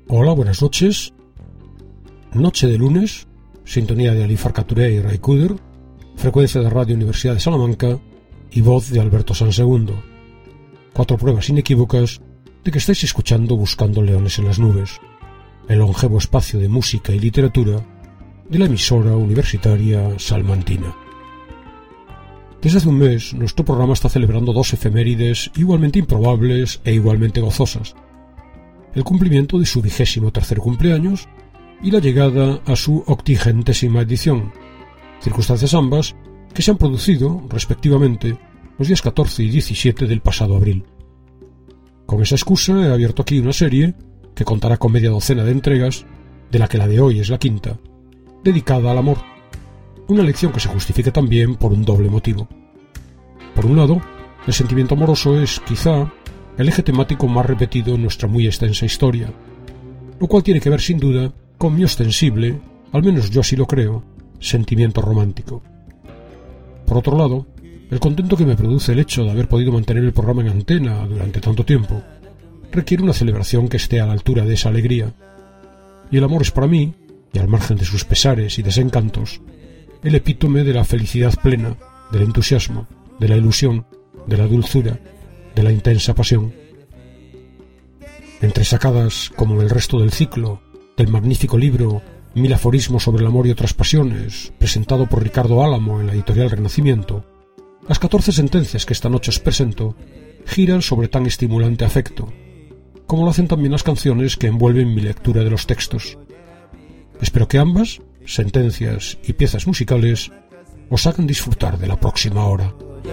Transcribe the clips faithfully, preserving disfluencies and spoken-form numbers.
Hola, buenas noches. Noche de lunes, sintonía de Ali Farcaturé y Ray Cooder, frecuencia de Radio Universidad de Salamanca y voz de Alberto Sansegundo. Cuatro pruebas inequívocas de que estáis escuchando Buscando Leones en las Nubes, el longevo espacio de música y literatura de la emisora universitaria salmantina. Desde hace un mes, nuestro programa está celebrando dos efemérides igualmente improbables e igualmente gozosas: el cumplimiento de su vigésimo tercer cumpleaños y la llegada a su octigentésima edición, circunstancias ambas que se han producido, respectivamente, los días catorce y diecisiete del pasado abril. Con esa excusa he abierto aquí una serie que contará con media docena de entregas, de la que la de hoy es la quinta, dedicada al amor, una lección que se justifica también por un doble motivo. Por un lado, el sentimiento amoroso es, quizá, el eje temático más repetido en nuestra muy extensa historia, lo cual tiene que ver sin duda con mi ostensible, al menos yo así lo creo, sentimiento romántico. Por otro lado, el contento que me produce el hecho de haber podido mantener el programa en antena durante tanto tiempo requiere una celebración que esté a la altura de esa alegría, y el amor es para mí, y al margen de sus pesares y desencantos, el epítome de la felicidad plena, del entusiasmo, de la ilusión, de la dulzura, de la intensa pasión. Entresacadas, como el resto del ciclo, del magnífico libro Mil aforismos sobre el amor y otras pasiones, presentado por Ricardo Álamo en la editorial Renacimiento, las catorce sentencias que esta noche os presento giran sobre tan estimulante afecto, como lo hacen también las canciones que envuelven mi lectura de los textos. Espero que ambas, sentencias y piezas musicales, os hagan disfrutar de la próxima hora.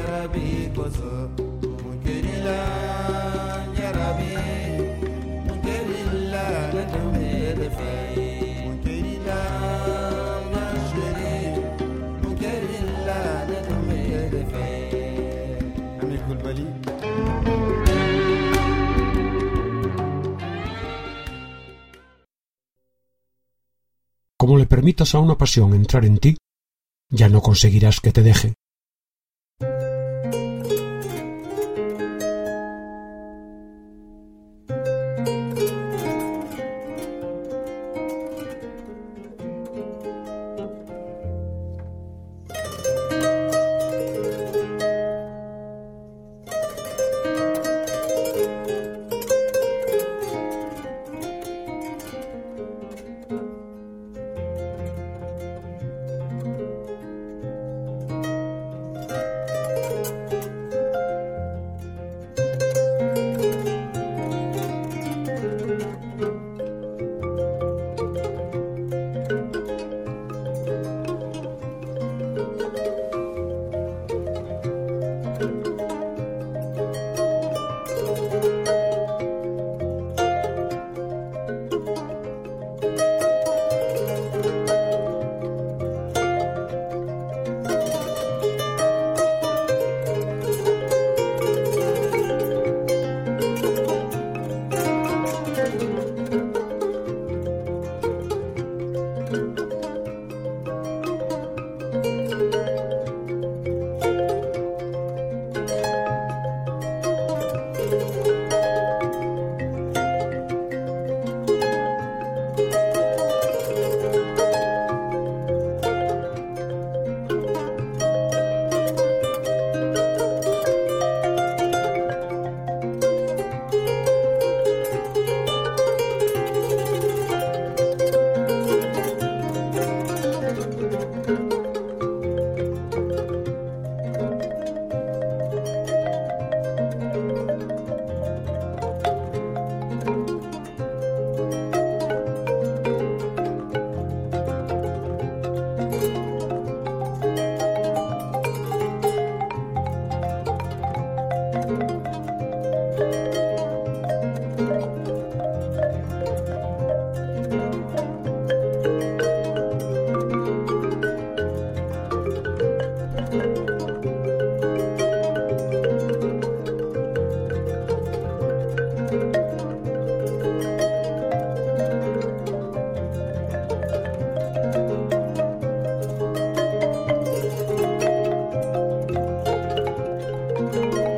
Como le permitas a una pasión entrar en ti, ya no conseguirás que te deje.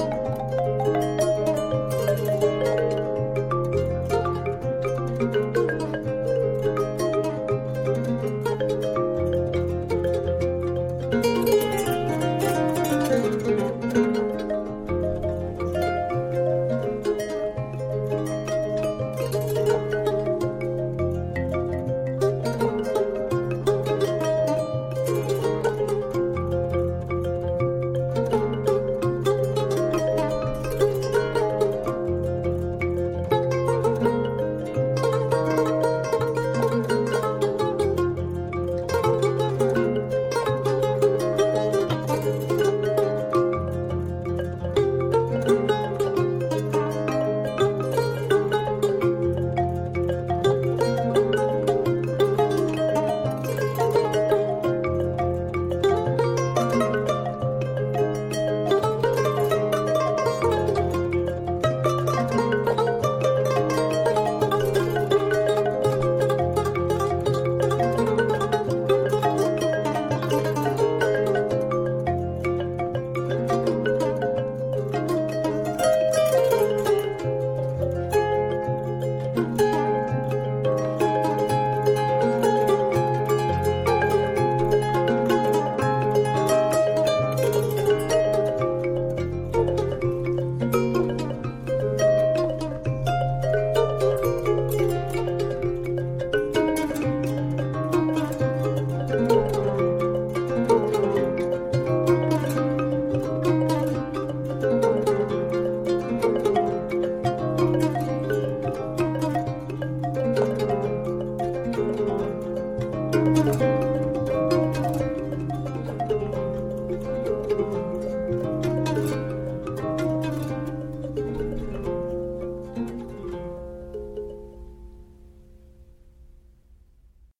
Thank you.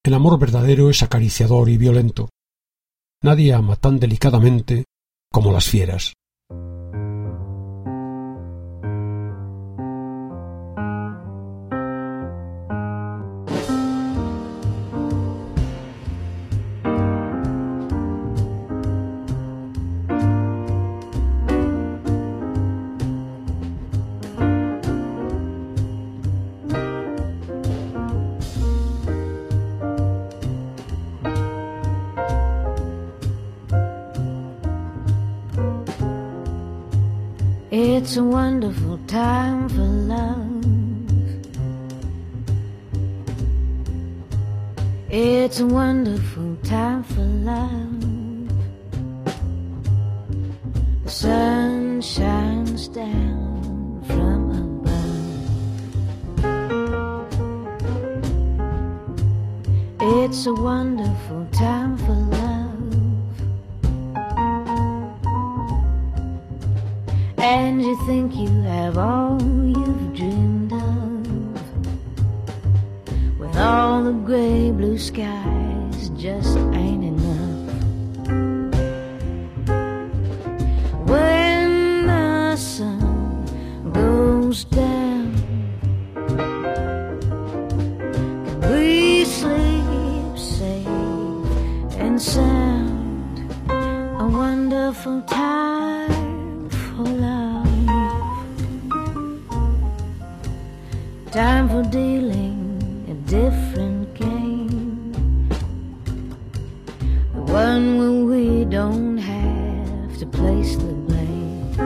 El amor verdadero es acariciador y violento. Nadie ama tan delicadamente como las fieras. It's a wonderful time for love. It's a wonderful time for love. The sun shines down from above. It's a wonderful time for love. And you think you have all you've dreamed of, with all the gray blue skies just ain't enough. When the sun goes down, we sleep safe and sound. A wonderful time for love. Time for dealing a different game, the one where we don't have to place the blame.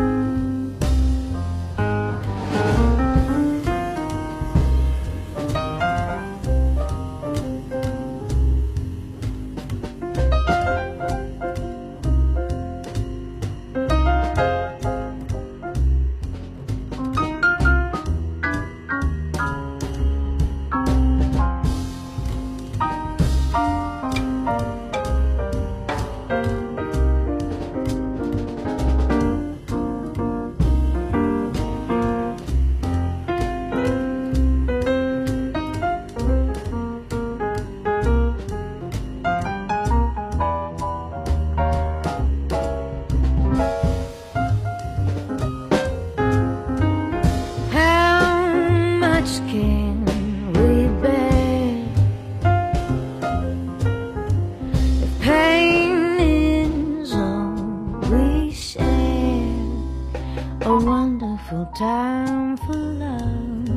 Time for love,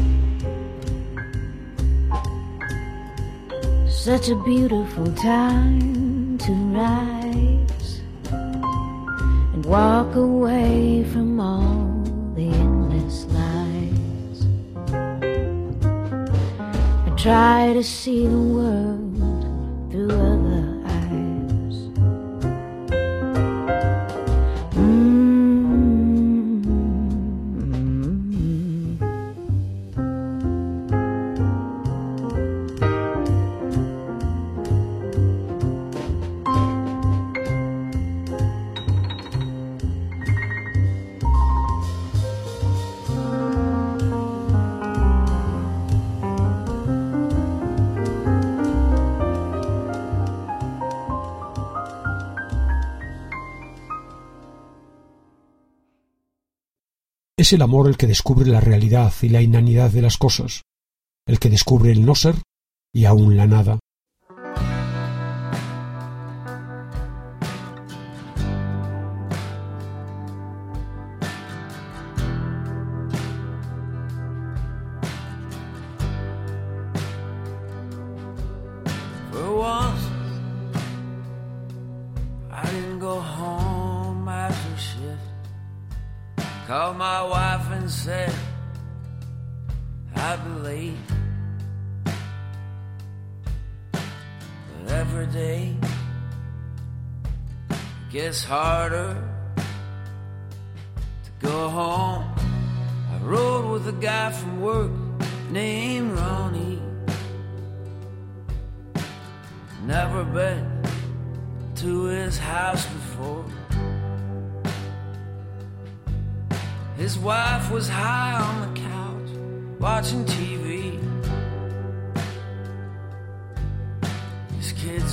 such a beautiful time to rise and walk away from all the endless lies, and try to see the world through other eyes. Mm. Es el amor el que descubre la realidad y la inanidad de las cosas, el que descubre el no ser y aún la nada. Called my wife and said I'd be late, but every day it gets harder to go home. I rode with a guy from work named Ronnie. Never been to his house before. His wife was high on the couch watching T V.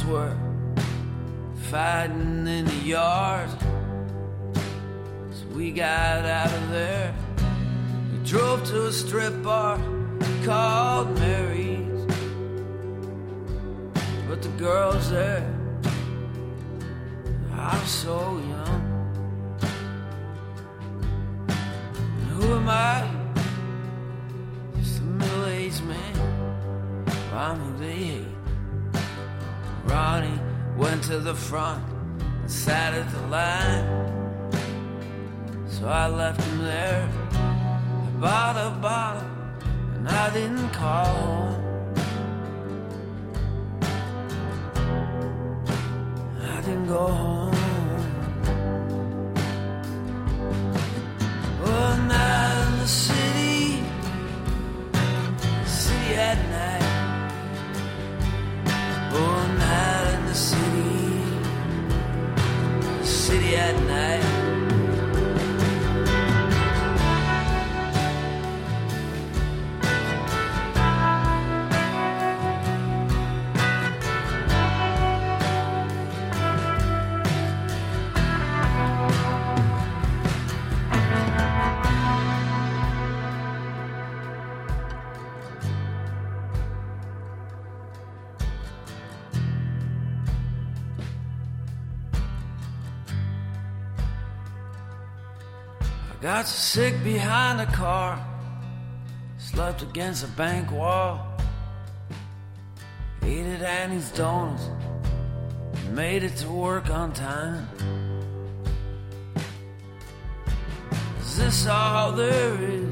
were fighting in the yard. So we got out of there. We drove to a strip bar called Mary's. But the girls there, I was so young. And who am I? Just a middle-aged man. Well, I'm who they hate. Ronnie went to the front and sat at the line. So I left him there. I bought a bottle and I didn't call home. I didn't go home. One night in the city, city at night. One night in the city, city at night. Got so sick behind the car, slept against a bank wall, ate at Annie's Donuts, and made it to work on time. Is this all there is?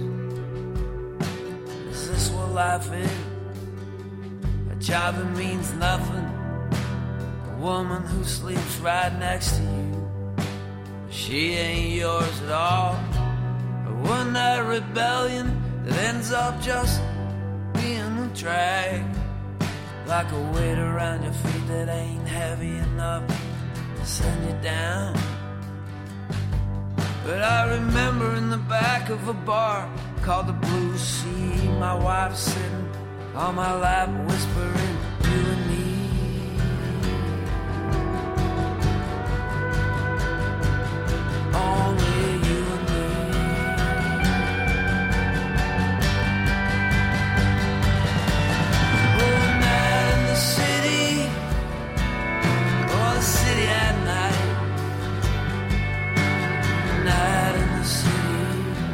Is this what life is? A job that means nothing, a woman who sleeps right next to you, she ain't yours at all. One night rebellion that ends up just being a drag, like a weight around your feet that ain't heavy enough to send you down. But I remember in the back of a bar called the Blue Sea, my wife sitting on my lap whispering, you and me. Only you and me. One night in the city, or the city at night. Night in the city,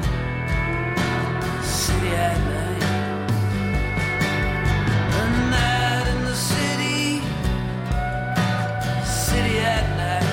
city at night. A night in the city, city at night.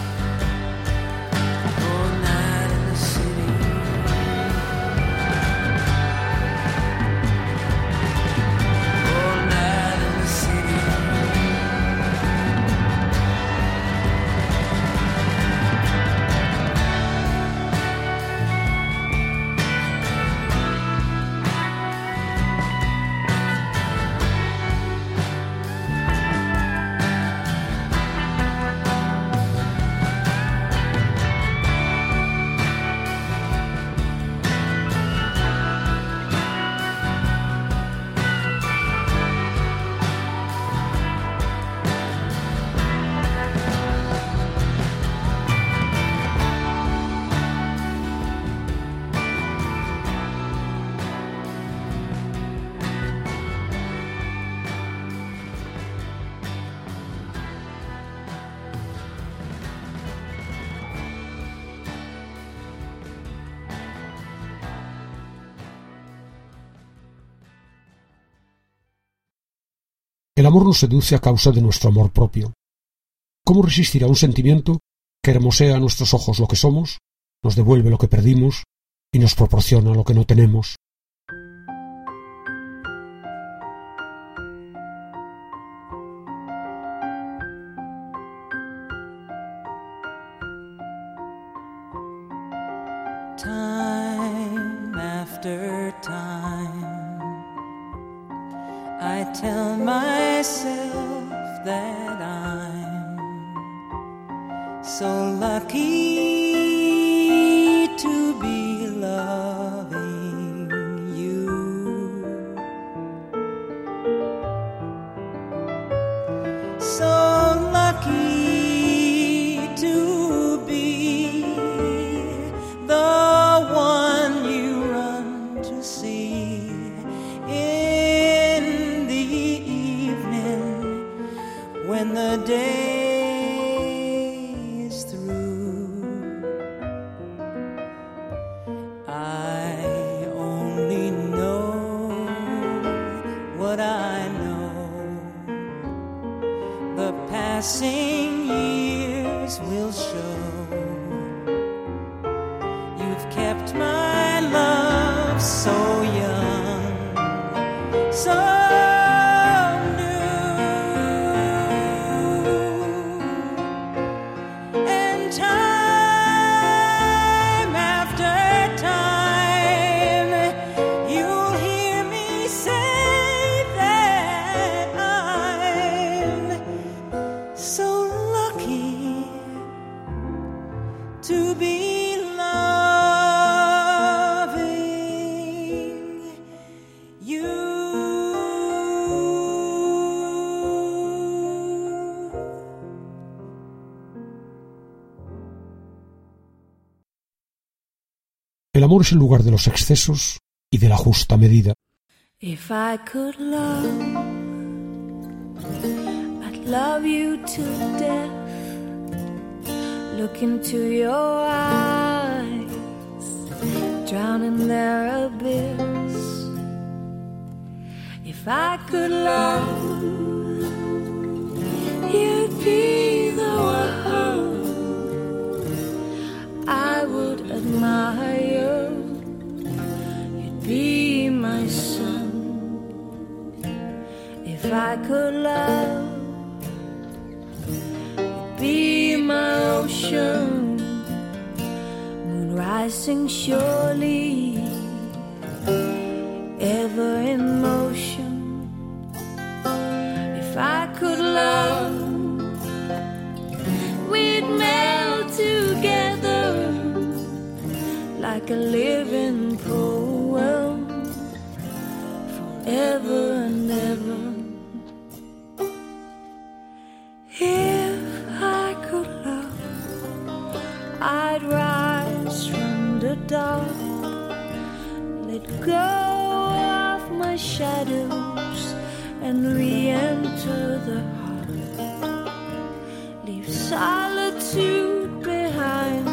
El amor nos seduce a causa de nuestro amor propio. ¿Cómo resistir a un sentimiento que hermosea a nuestros ojos lo que somos, nos devuelve lo que perdimos y nos proporciona lo que no tenemos? Time after time, I tell myself that I'm so lucky to be loving you. So the day is through. I only know what I know. The passing years will show. You've kept my love so young, so El amor es el lugar de los excesos y de la justa medida. If I could love, I'd love you to death. Look into your eyes, drown in their abyss. If I could love, you'd be the one I would admire. You'd be my sun. If I could love, you'd be my ocean. Moon rising surely, ever in motion. If I could love, we'd melt together like a living poem, forever and ever. If I could love, I'd rise from the dark, let go of my shadows and re-enter the heart, leave solitude behind,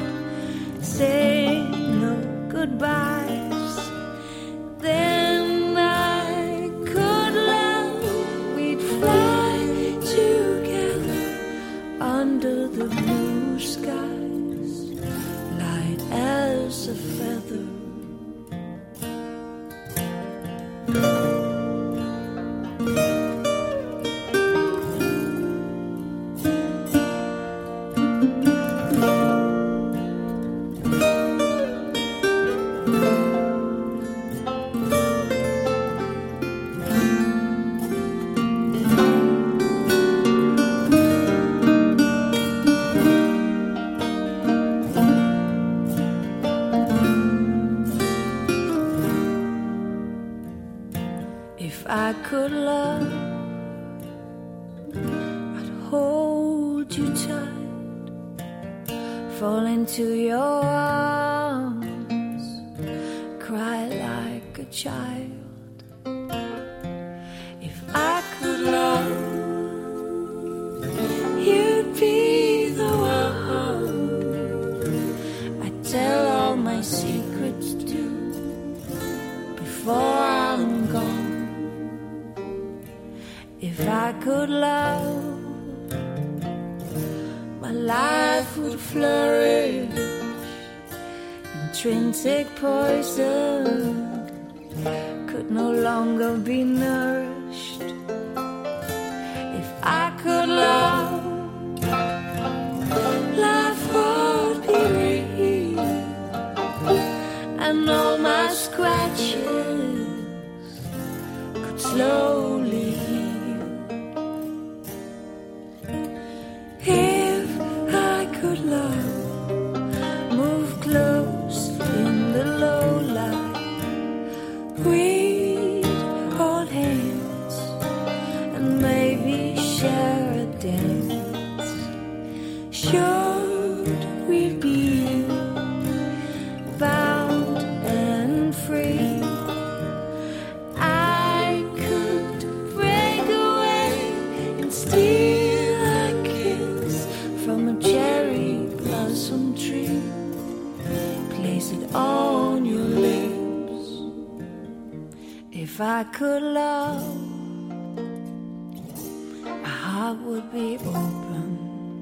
say no goodbyes. Then I could love, we'd fly together under the blue skies, light as a feather. If I could love, I'd hold you tight, fall into your arms, cry like a child. If I could love, you'd be the one I'd tell all my secrets to before I'm gone. If I could love, my life would flourish. Intrinsic poison could no longer be nourished. If I could love, life would be real, and all my scratches could slowly heal. If I could love, move close in the low light, we'd hold hands and maybe share a dance. Should we be bound and free, I could break away and steal I could love, my heart would be open,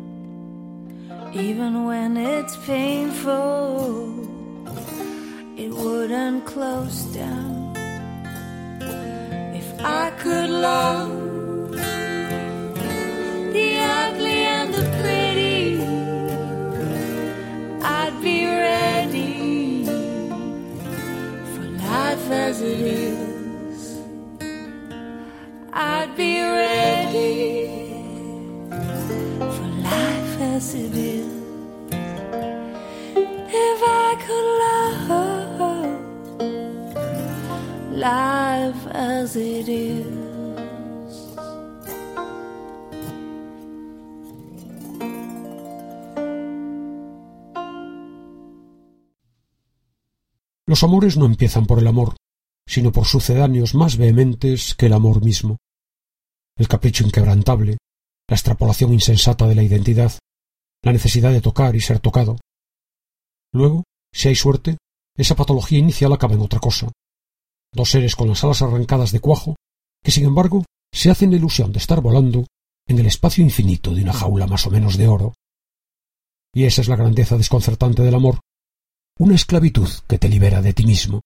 even when it's painful. It wouldn't close down. If I could love the ugly and the pretty, I'd be ready for life as it is. I'd be ready for life as it is. If I could love life as it is. Los amores no empiezan por el amor, sino por sucedáneos más vehementes que el amor mismo. El capricho inquebrantable, la extrapolación insensata de la identidad, la necesidad de tocar y ser tocado. Luego, si hay suerte, esa patología inicial acaba en otra cosa. Dos seres con las alas arrancadas de cuajo, que sin embargo se hacen la ilusión de estar volando en el espacio infinito de una jaula más o menos de oro. Y esa es la grandeza desconcertante del amor, una esclavitud que te libera de ti mismo.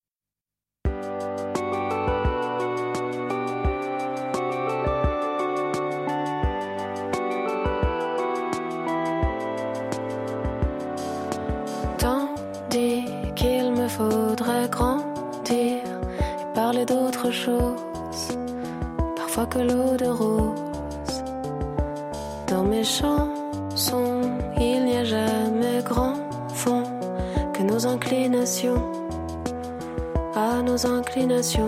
Tandis qu'il me faudrait grandir et parler d'autre chose, parfois que l'eau de rose. Dans mes chansons, il n'y a jamais grand fond que nos inclinations, à nos inclinations.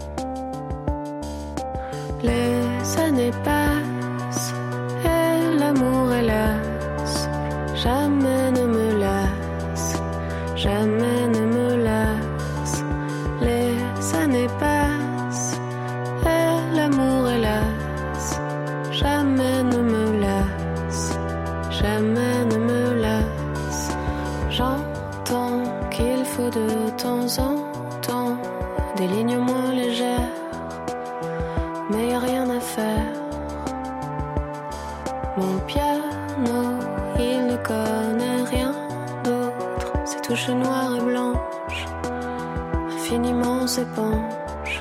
Les années passent et l'amour hélas jamais ne me lasse, jamais ne me lasse. Les années passent et l'amour hélas jamais ne me lasse, jamais ne me lasse. J'entends qu'il faut de temps en temps des lignes moins légères, mais y a rien à faire. Mon piano, il ne connaît rien d'autre, ses touches noires et blanches infiniment s'épanchent.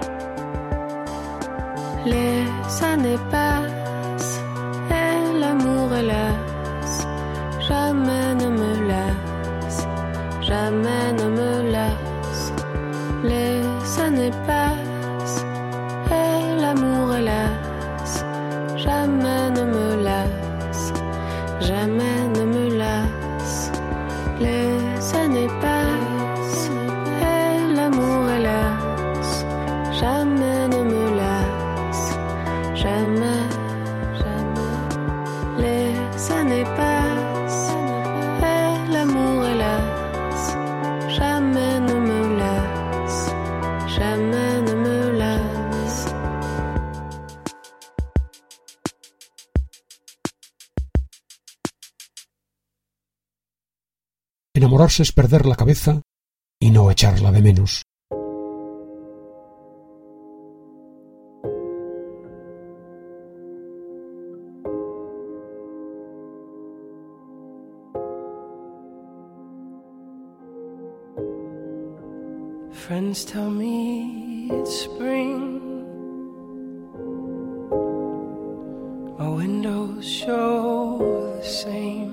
Les années passent et l'amour hélas jamais ne me lasse, jamais ne me lasse. Les années passent et l'amour hélas jamais ne me lasse, jamais ne me lasse. Les années passent et l'amour hélas jamais ne me lasse, jamais, jamais. Les années passent et l'amour hélas jamais ne me lasse, jamais ne me lasse. Enamorarse es perder la cabeza y no echarla de menos. Friends tell me it's spring. My windows show the same.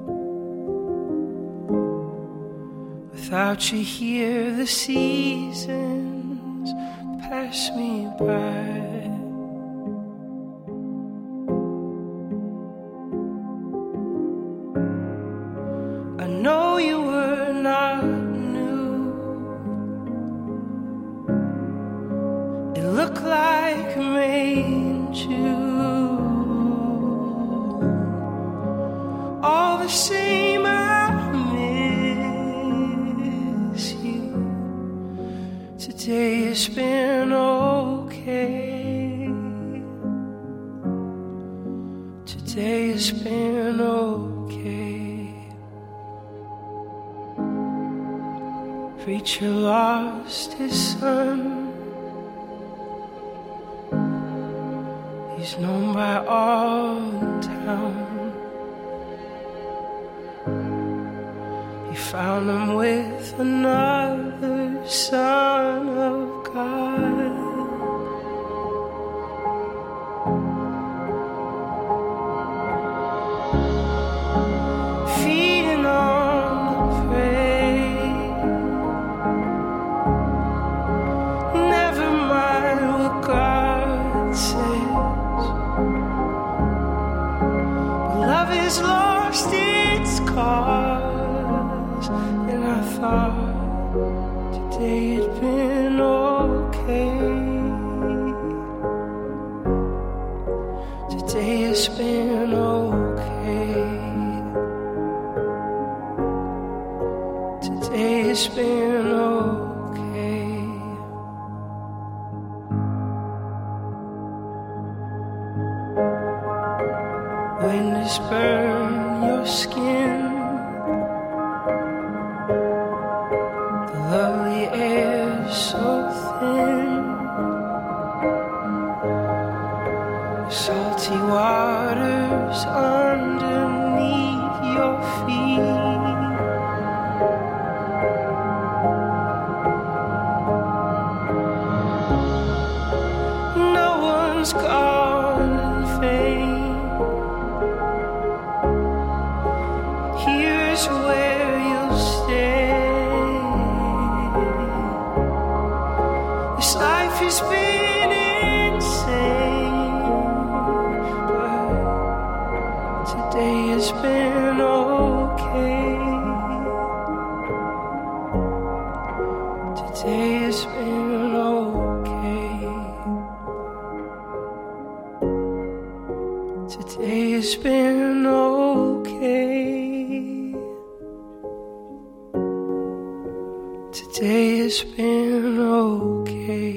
Without you here, the seasons pass me by. I know you were not new. It looked like May and June. All the same, I miss you. Today has been okay. Today has been okay. Preacher lost his son. He's known by all in town. He found him with another son of God. Feeding on the prey. Never mind what God says. Love has lost its cause, and I thought today had been okay. Today has been okay. Today has been okay. Winds burn your skin. The lovely air so thin. The salty waters underneath your feet. No one's gone in vain. Here's where you'll stay. This life has been insane, but today has been okay. Today has been okay. Today has been okay. Today has been okay.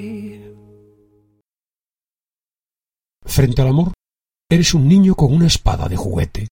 Frente al amor, eres un niño con una espada de juguete.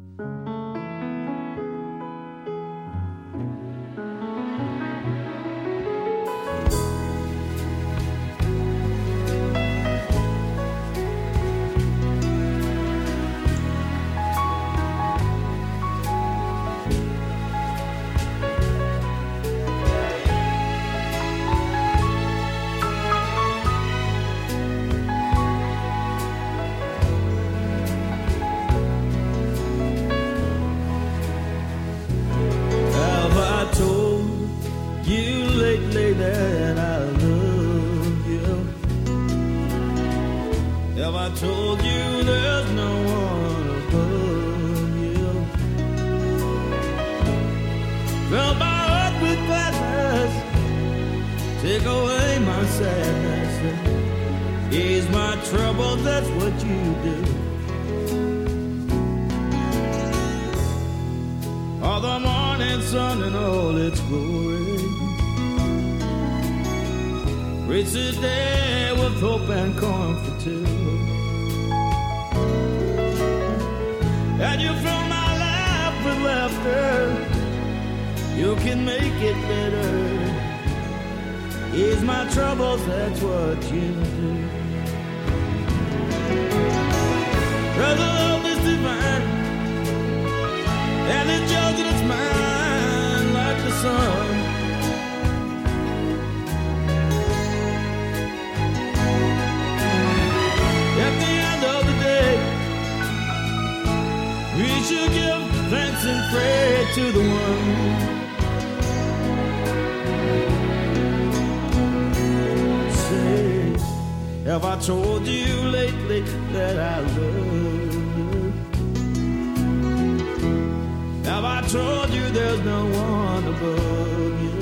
That I love you. Have I told you there's no one above you? Fill my heart with gladness, take away my sadness, ease my troubles, that's what you do. All the morning sun and all its glory, reach the day with hope and comfort too. And you fill my life with laughter, you can make it better. Ease my troubles, that's what you do. Brother, love is divine, and it's yours and it's mine like the sun. We should give thanks and pray to the one. Say, have I told you lately that I love you? Have I told you there's no one above you?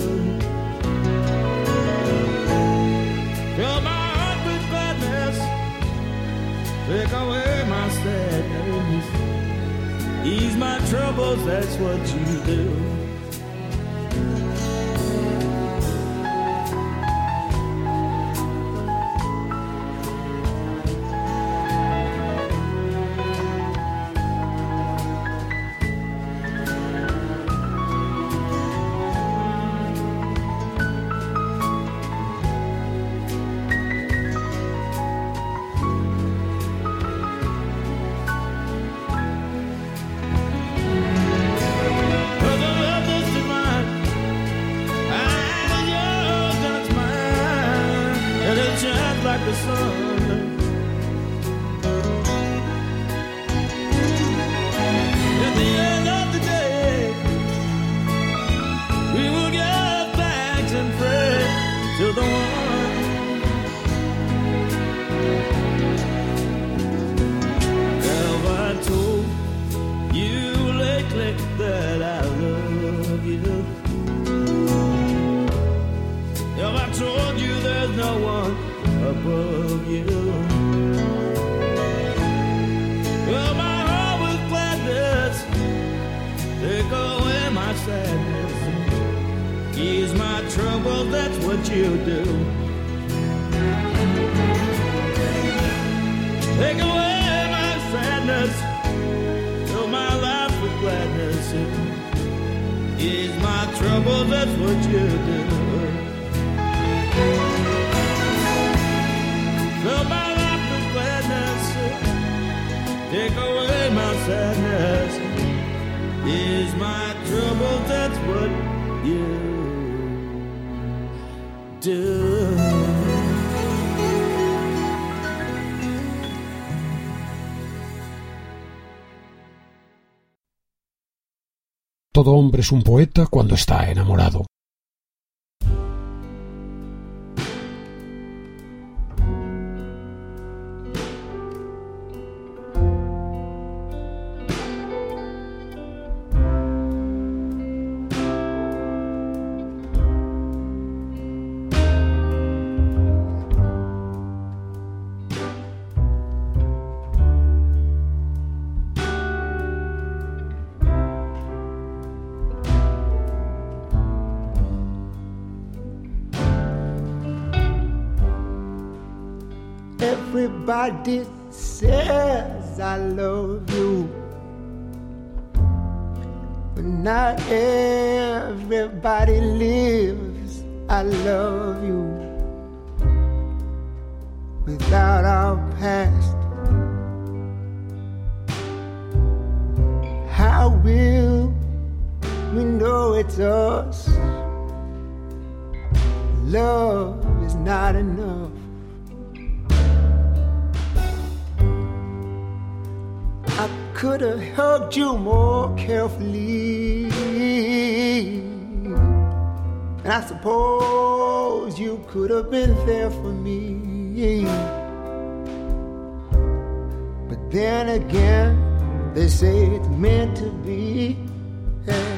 Fill my heart with gladness, take away my sadness, ease my troubles, that's what you do. the sun. At the end of the day, we will give thanks and pray to the one. Have I told you lately that I love you? Have I told you there's no one above you? Well, my heart with gladness, take away my sadness, ease my trouble, that's what you do. Take away my sadness, fill my life with gladness, ease my trouble, that's what you do. Fill my life with gladness, take away my sadness, ease my trouble, that's what you do. Todo hombre es un poeta cuando está enamorado. Everybody says I love you, but not everybody lives I love you. Without our past, how will we know it's us? Love is not enough. I could have hugged you more carefully, and I suppose you could have been there for me. But then again, they say it's meant to be. Yeah.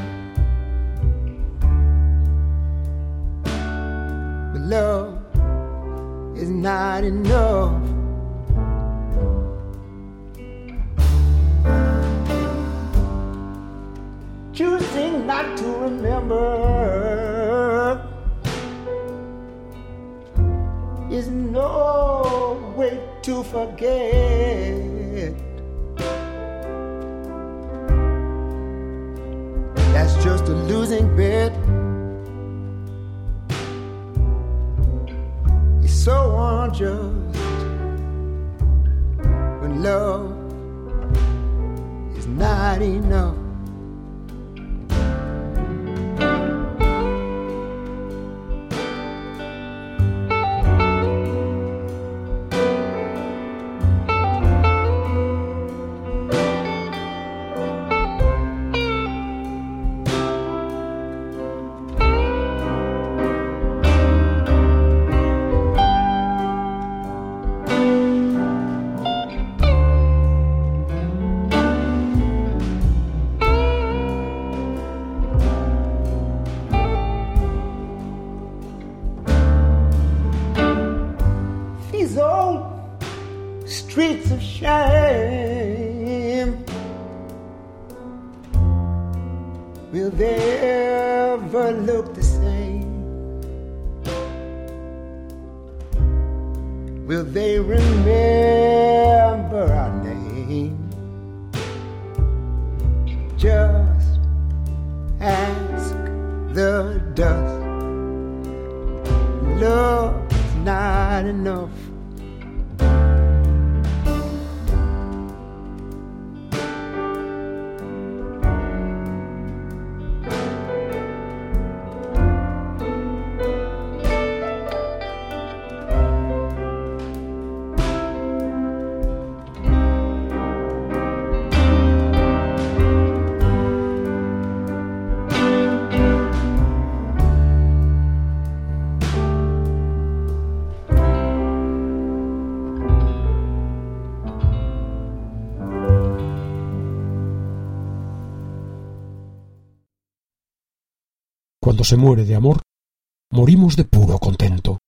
But love is not enough. Choosing not to remember is no way to forget. That's just a losing bet. It's so unjust when love is not enough. Streets of shame, will they ever look the same? Will they remember our name? Just ask the dust. Love's not enough. se muere de amor, morimos de puro contento.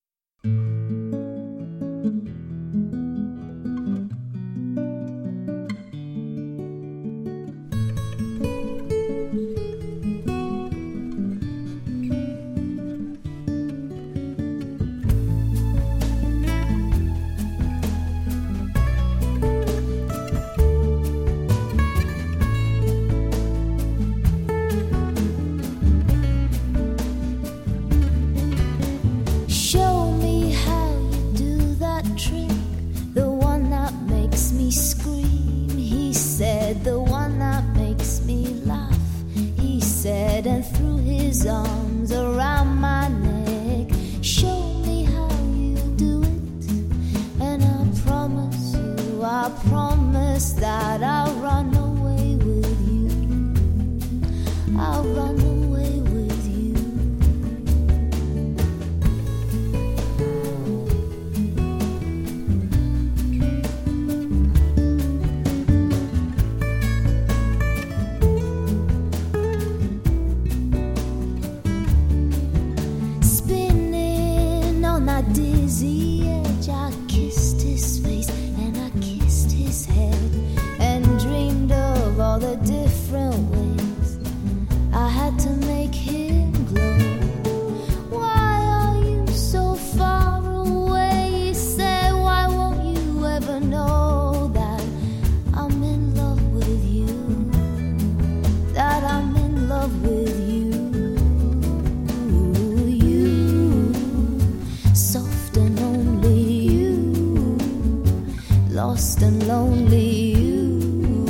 Lost and lonely, you,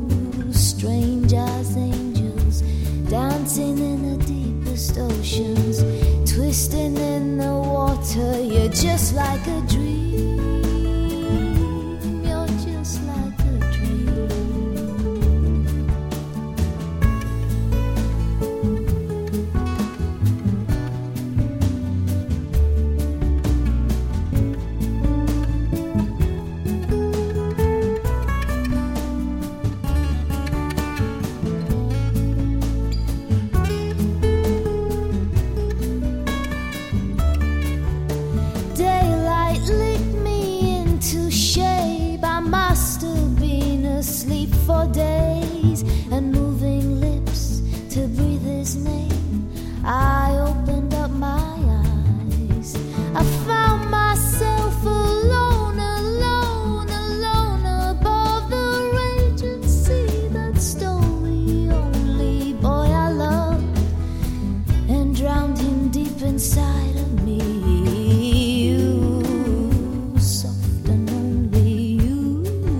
strange as angels, dancing in the deepest oceans, twisting in the water. You're just like a dream, you're just like a dream. For days and moving lips to breathe his name, I opened up my eyes. I found myself alone, alone, alone above the raging sea that stole the only boy I loved and drowned him deep inside of me. You, soft and lonely, you,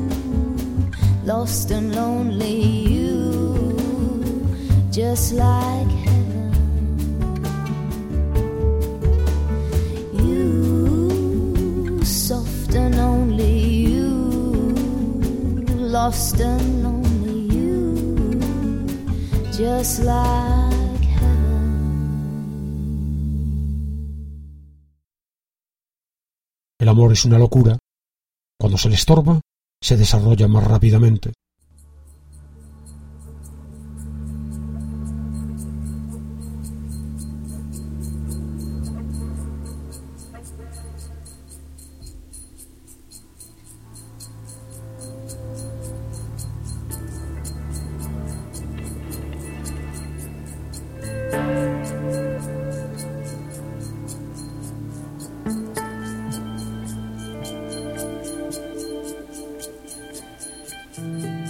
lost and lonely, you, just like heaven. You, soft and lonely, you, lost and lonely, you, just like heaven. El amor es una locura. Cuando se le estorba, se desarrolla más rápidamente. Mm-hmm.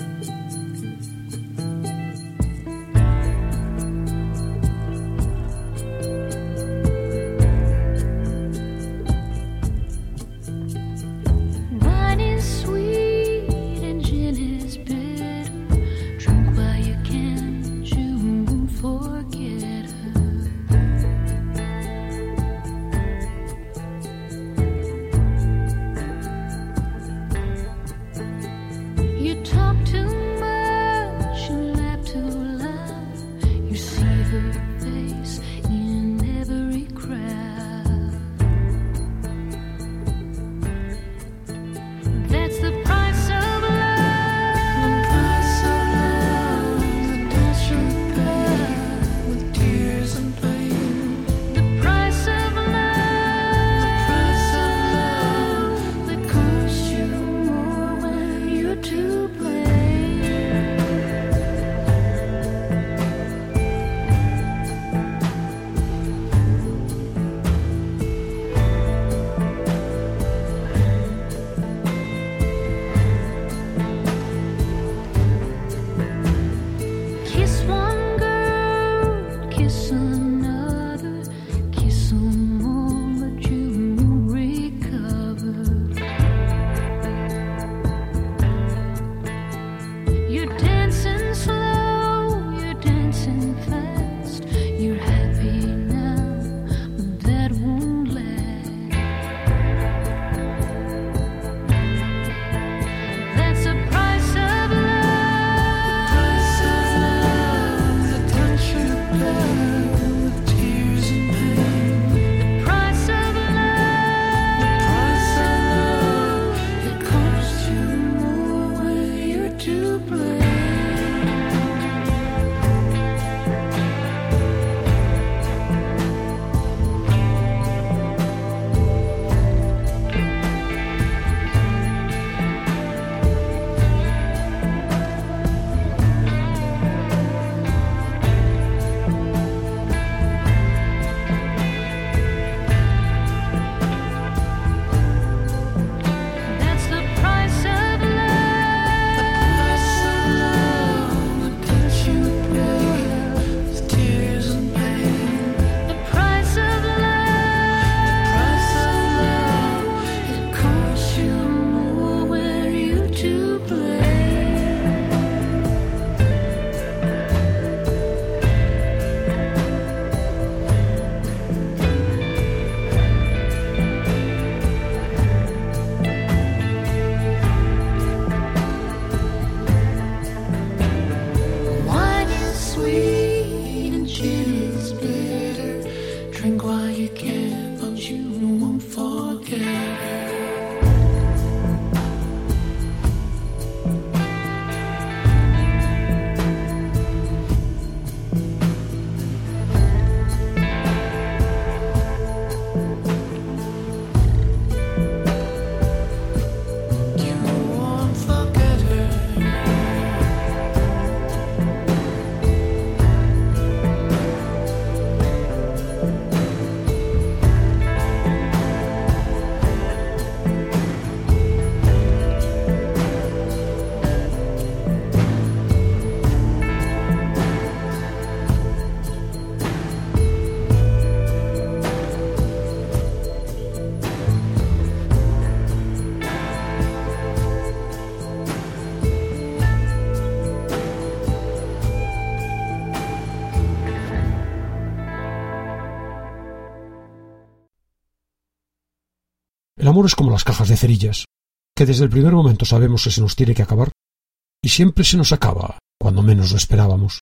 amor es como las cajas de cerillas, que desde el primer momento sabemos que se nos tiene que acabar, y siempre se nos acaba cuando menos lo esperábamos.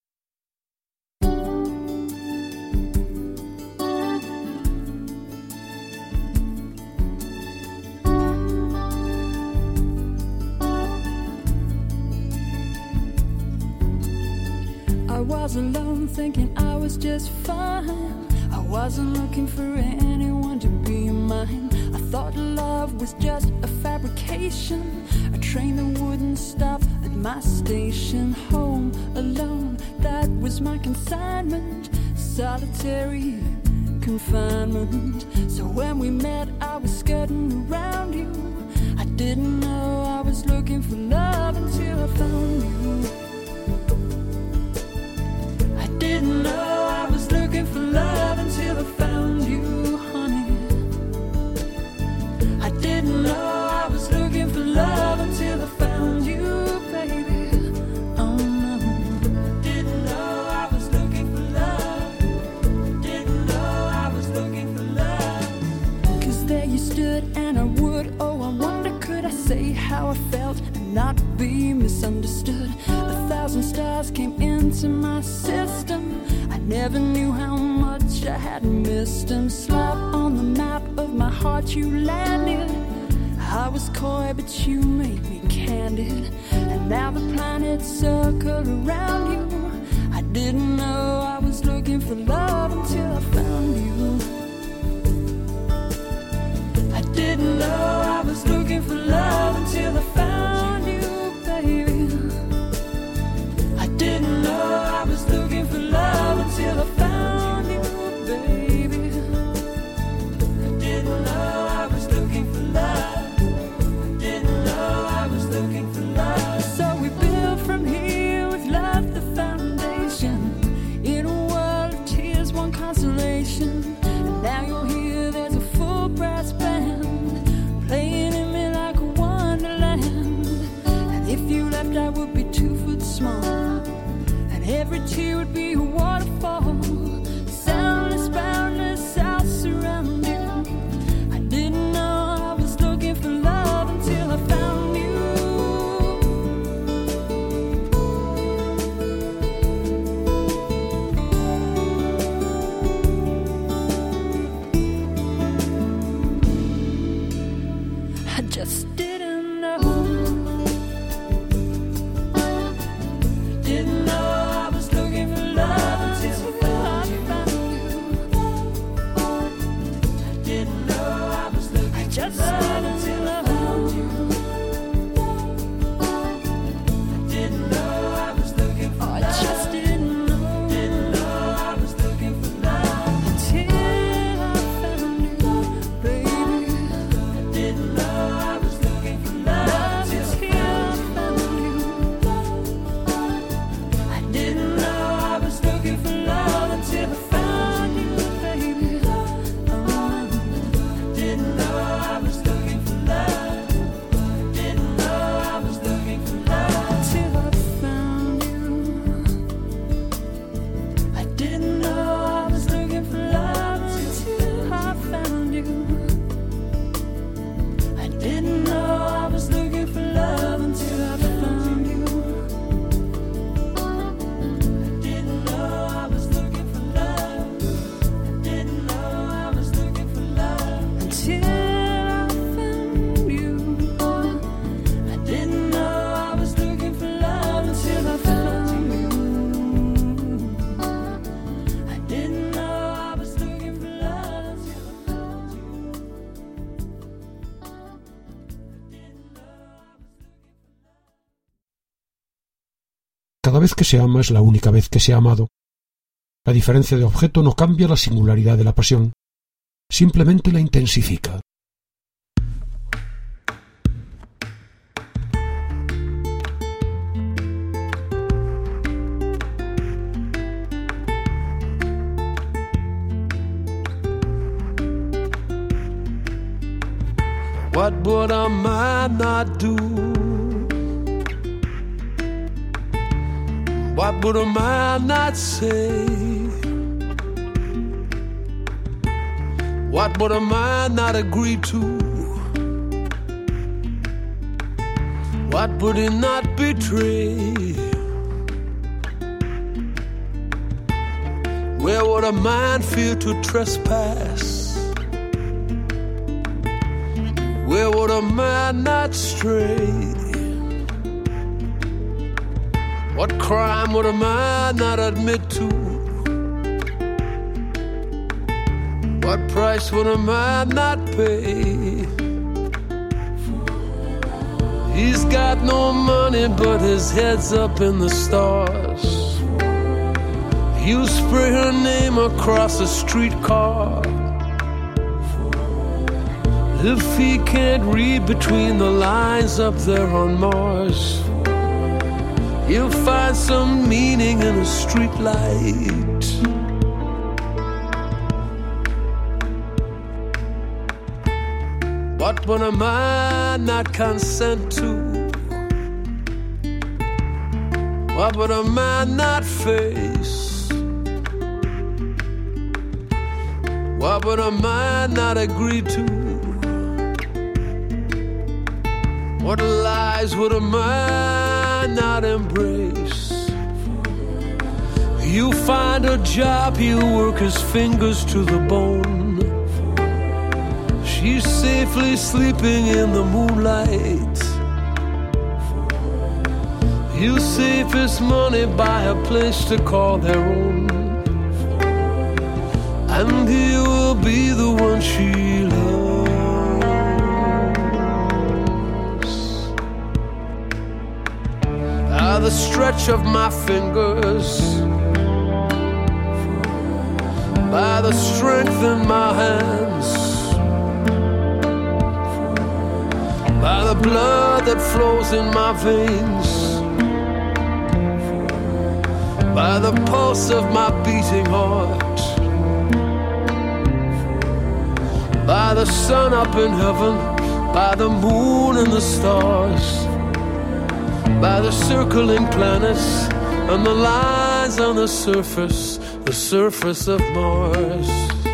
I was alone thinking I was just fine. I wasn't looking for anyone to be mine. I thought love was just a fabrication, a train that wouldn't stop at my station. Home alone, that was my consignment. Solitary confinement. So when we met, I was skirting around you. I didn't know I was looking for love until I found you. I didn't know I was looking for love until I found you, honey. I didn't know I was looking for love until I found you, baby. Oh no. Didn't know I was looking for love. Didn't know I was looking for love. Cause there you stood and I would, oh I wonder could I say how I felt and not be misunderstood. A thousand stars came into my system. I never knew how much I had missed them. Slap on the map of my heart you landed. I was coy but you made me candid. And now the planets circle around you. I didn't know I was looking for love until I found you. I didn't know I was looking for love until I found you, baby. I didn't know I was looking for love until I found you, baby. I didn't know I was looking for love. I didn't know I was looking for love. So we build from here with love the foundation. In a world of tears, one consolation. And now you're here, there's a full brass band playing in me like a wonderland. And if you left, I would be two foot small. Every tear would be a waterfall. Soundless, boundless, I'll surround you. I didn't know I was looking for love until I found you. I just didn't know. Didn't know. Just until I found you. I didn't know I was looking for love. I just didn't know. Didn't know I was looking for love until I found you, baby. I didn't know I was looking for love until I found you. I didn't know I was looking for love until I found you, baby. Oh, I didn't know. I was looking for love. Didn't know I was looking for love till I found you. I didn't know I was looking for love until I found you. I didn't know I was looking for love until I found you. I didn't know I was looking for love. I didn't know I was looking for love until Cada vez que se ama es la única vez que se ha amado. La diferencia de objeto no cambia la singularidad de la pasión, simplemente la intensifica. What would a man not do? What would a man not say? What would a man not agree to What would he not betray? Where would a man fear to trespass? Where would a man not stray? What crime would a man not admit to? What price would a man not pay? He's got no money, but his head's up in the stars. You spray her name across a streetcar. If he can't read between the lines up there on Mars, he'll find some meaning in a street light. What would a man not consent to? What would a man not face? What would a man not agree to? What lies would a man not embrace? You find a job, he'll work his fingers to the bone. She's safely sleeping in the moonlight. He'll save his money, buy a place to call their own, and he will be the one she loves. By the stretch of my fingers, by the strength in my hands, by the blood that flows in my veins, by the pulse of my beating heart, by the sun up in heaven, by the moon and the stars, by the circling planets and the lines on the surface, the surface of Mars.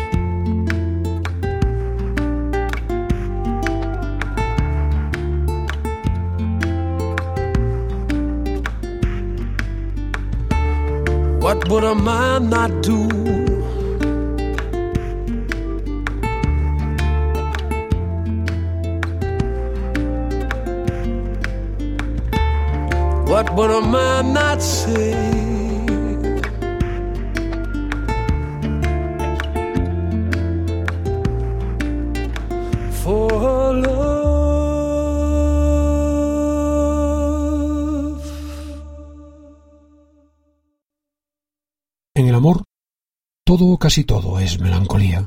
What would a man not do? What would a man not say? For love. En el amor, todo o casi todo es melancolía.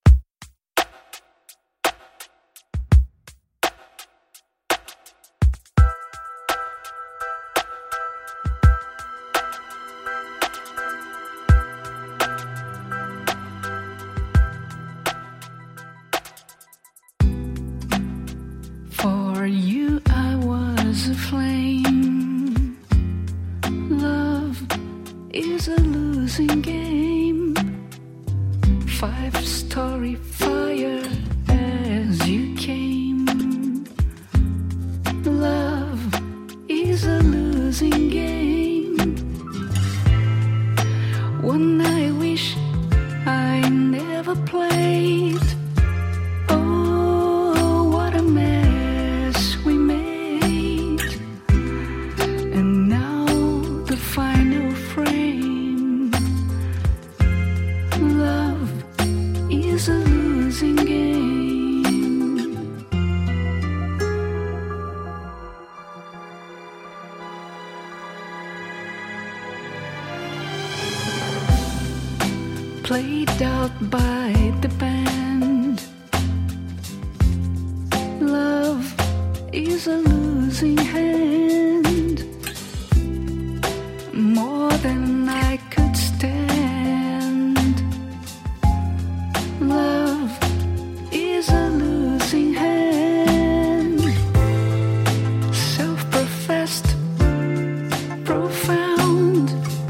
For you I was a flame. Love is a losing game. Five-story fire as you came. Love is a losing game. One I wish I never played. Oh, what a mess we made. And now the final frame. Love is a losing game. Played out by the band. Love is a losing hand. More than I could stand. Love is a losing hand. Self-professed, profound,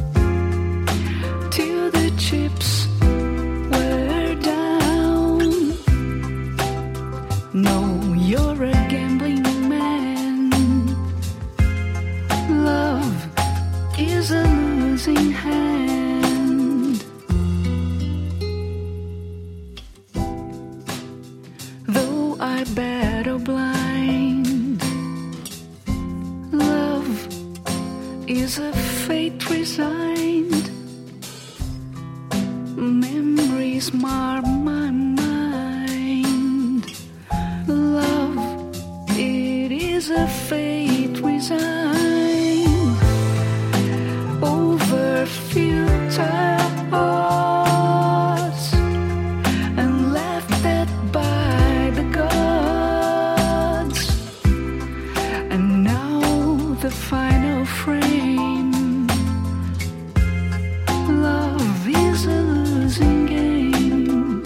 till the chips were down. No, you're a gambling man. Love is a losing hand. Though I battle blind, love is a fate resigned. Memories mar my mind. Love, it is a fate resigned over futile odds and left that by the gods. And now the final frame. Love is a losing game.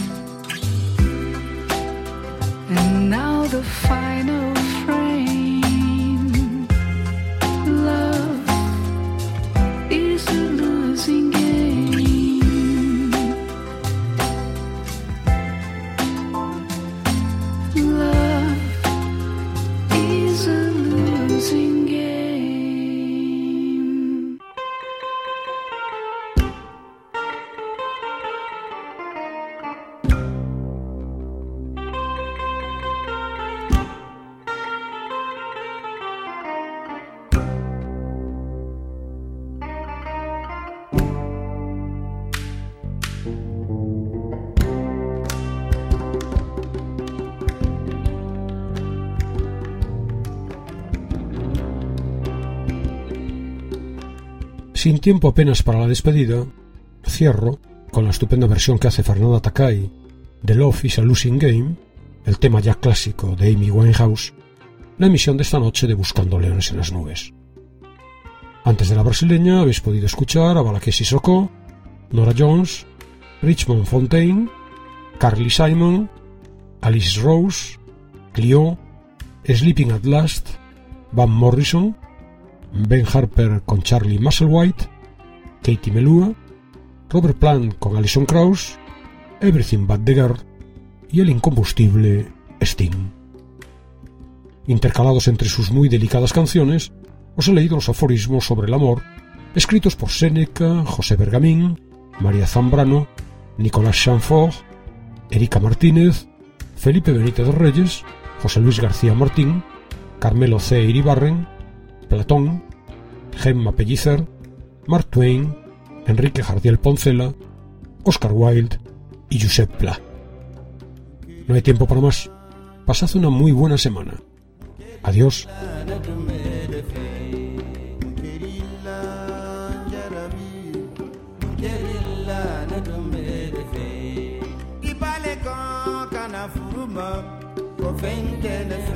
And now the final frame. Love is a losing game. Love is a losing game. Sin tiempo apenas para la despedida, cierro con la estupenda versión que hace Fernanda Takai de Love is a Losing Game, el tema ya clásico de Amy Winehouse, la emisión de esta noche de Buscando Leones en las Nubes. Antes de la brasileña habéis podido escuchar a Balaké Sissoko, Nora Jones, Richmond Fontaine, Carly Simon, Alice Rose, Clio, Sleeping at Last, Van Morrison, Ben Harper con Charlie Musselwhite, Katie Melua, Robert Plant con Alison Krauss, Everything But the Girl y el incombustible Sting. Intercalados entre sus muy delicadas canciones, os he leído los aforismos sobre el amor, escritos por Séneca, José Bergamín, María Zambrano, Nicolás Chamfort, Erika Martínez, Felipe Benítez Reyes, José Luis García Martín, Carmelo C. Iribarren, Platón, Gemma Pellicer, Mark Twain, Enrique Jardiel Poncela, Oscar Wilde y Josep Pla. No hay tiempo para más. Pasad una muy buena semana. Adiós. Fente